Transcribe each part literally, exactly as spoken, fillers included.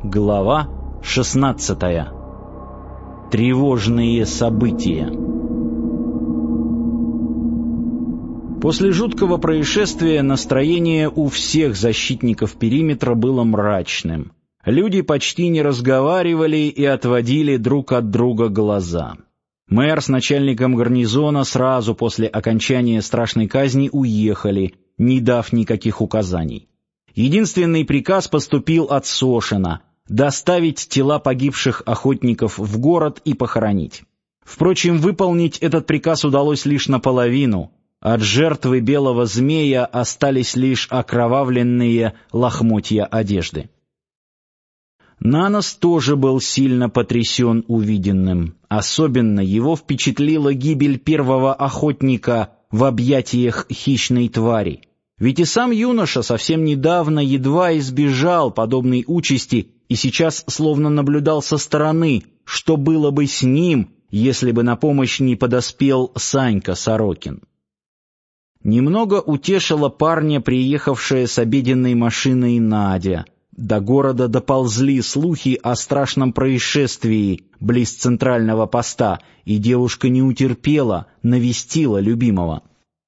Глава шестнадцатая. Тревожные события. После жуткого происшествия настроение у всех защитников периметра было мрачным. Люди почти не разговаривали и отводили друг от друга глаза. Мэр с начальником гарнизона сразу после окончания страшной казни уехали, не дав никаких указаний. Единственный приказ поступил от Сошина — доставить тела погибших охотников в город и похоронить. Впрочем, выполнить этот приказ удалось лишь наполовину. От жертвы белого змея остались лишь окровавленные лохмотья одежды. Нанос тоже был сильно потрясен увиденным. Особенно его впечатлила гибель первого охотника в объятиях хищной твари. Ведь и сам юноша совсем недавно едва избежал подобной участи и сейчас словно наблюдал со стороны, что было бы с ним, если бы на помощь не подоспел Санька Сорокин. Немного утешила парня приехавшая с обеденной машиной Надя. До города доползли слухи о страшном происшествии близ центрального поста, и девушка не утерпела, навестила любимого.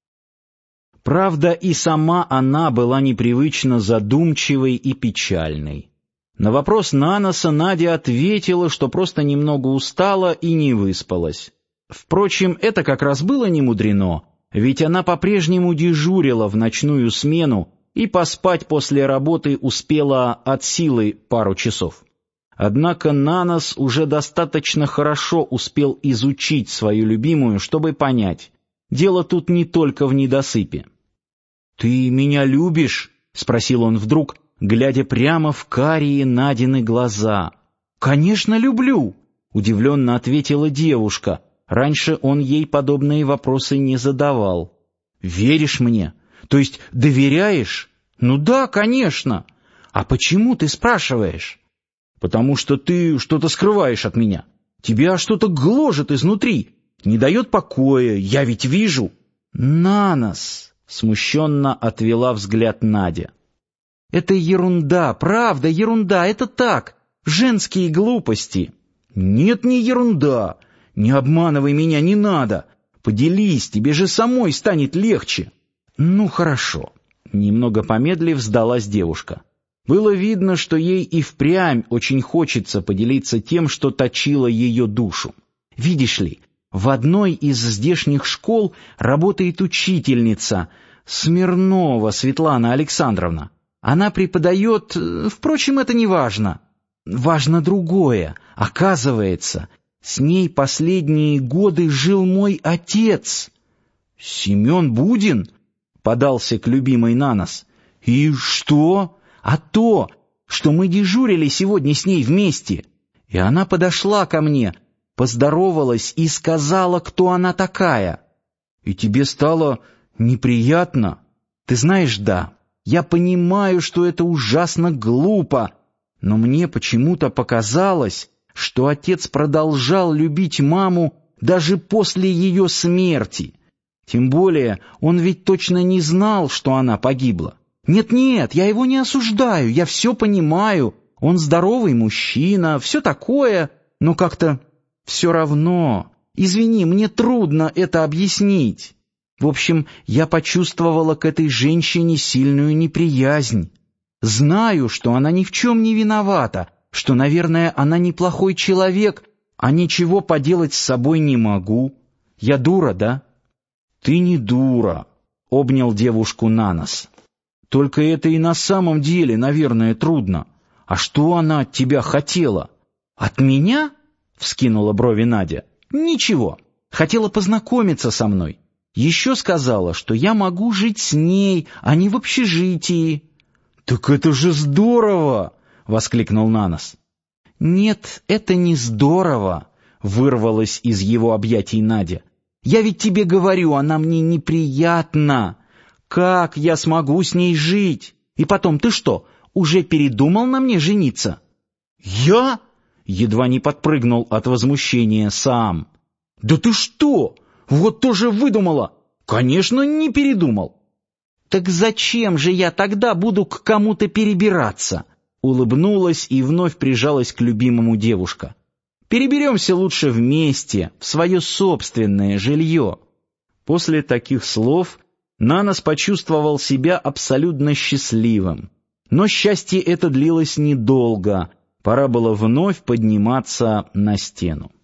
Правда, и сама она была непривычно задумчивой и печальной. На вопрос Наноса Надя ответила, что просто немного устала и не выспалась. Впрочем, это как раз было немудрено, ведь она по-прежнему дежурила в ночную смену и поспать после работы успела от силы пару часов. Однако Нанос уже достаточно хорошо успел изучить свою любимую, чтобы понять, дело тут не только в недосыпе. «Ты меня любишь?» — спросил он вдруг, глядя прямо в карие Надины глаза. «Конечно, люблю!» — удивленно ответила девушка. Раньше он ей подобные вопросы не задавал. «Веришь мне? То есть доверяешь?» «Ну да, конечно!» «А почему ты спрашиваешь?» «Потому что ты что-то скрываешь от меня. Тебя что-то гложет изнутри, не дает покоя, я ведь вижу». «Нанос!» — смущенно отвела взгляд Надя. «Это ерунда, правда, ерунда, это так, женские глупости». «Нет, не ерунда, не обманывай меня, не надо. Поделись, тебе же самой станет легче». «Ну, хорошо», — немного помедлив сдалась девушка. Было видно, что ей и впрямь очень хочется поделиться тем, что точило ее душу. «Видишь ли, в одной из здешних школ работает учительница, Смирнова Светлана Александровна. Она преподает... Впрочем, это не важно. Важно другое. Оказывается, с ней последние годы жил мой отец». «Семен Будин?» — подался к любимой Нанос. «И что?» «А то, что мы дежурили сегодня с ней вместе. И она подошла ко мне, поздоровалась и сказала, кто она такая». «И тебе стало неприятно?» «Ты знаешь, да, я понимаю, что это ужасно глупо, но мне почему-то показалось, что отец продолжал любить маму даже после ее смерти. Тем более он ведь точно не знал, что она погибла. Нет-нет, я его не осуждаю, я все понимаю, он здоровый мужчина, все такое, но как-то все равно. Извини, мне трудно это объяснить. В общем, я почувствовала к этой женщине сильную неприязнь. Знаю, что она ни в чем не виновата, что, наверное, она неплохой человек, а ничего поделать с собой не могу. Я дура, да?» «Ты не дура», — обнял девушку Нанос. «Только это и на самом деле, наверное, трудно. А что она от тебя хотела?» «От меня?» — вскинула брови Надя. «Ничего. Хотела познакомиться со мной. Еще сказала, что я могу жить с ней, а не в общежитии». «Так это же здорово!» — воскликнул Нанос. «Нет, это не здорово», — вырвалась из его объятий Надя. «Я ведь тебе говорю, она мне неприятна. Как я смогу с ней жить? И потом, ты что, уже передумал на мне жениться?» «Я?» — едва не подпрыгнул от возмущения сам. «Да ты что? Вот тоже выдумала!» «Конечно, не передумал». «Так зачем же я тогда буду к кому-то перебираться? улыбнулась и вновь прижалась к любимому девушка. «Переберемся лучше вместе, в свое собственное жилье». После таких слов Нанос почувствовал себя абсолютно счастливым. Но счастье это длилось недолго, пора было вновь подниматься на стену.